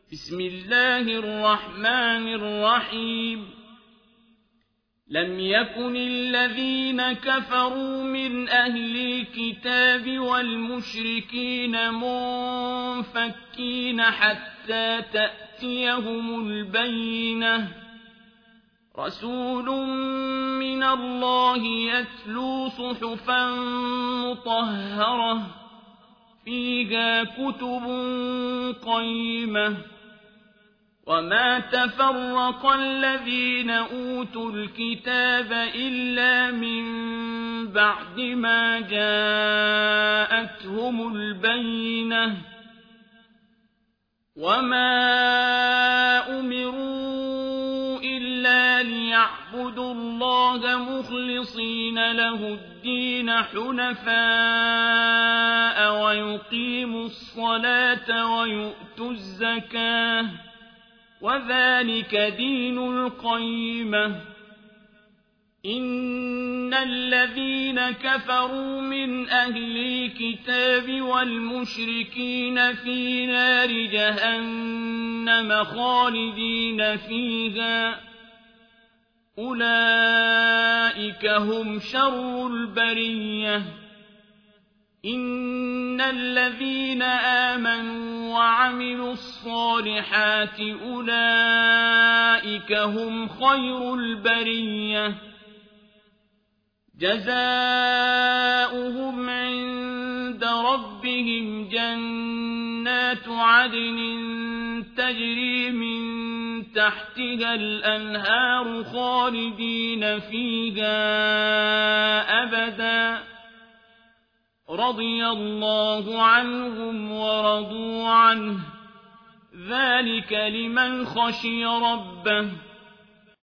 بسم الله الرحمن الرحيم لم يكن الذين كفروا من أهل الكتاب والمشركين منفكين حتى تأتيهم البينة رسول من الله يتلو صحفا مطهرة فيها كتب قيمة وما تفرق الذين أوتوا الكتاب إلا من بعد ما جاءتهم البينة وما أمروا إلا ليعبدوا الله مخلصين له الدين حنفاء ويقيموا الصلاة ويؤتوا الزكاة وذلك دين القيمة إن الذين كفروا من أهل الكتاب والمشركين في نار جهنم خالدين فيها أولئك هم شر البرية إن الذين آمنوا وعملوا الصالحات أولئك هم خير البرية جزاؤهم عند ربهم جنات عدن تجري من تحتها الأنهار خالدين فيها أبدا رضي الله عنهم ورضوا عنه ذلك لمن خشي ربه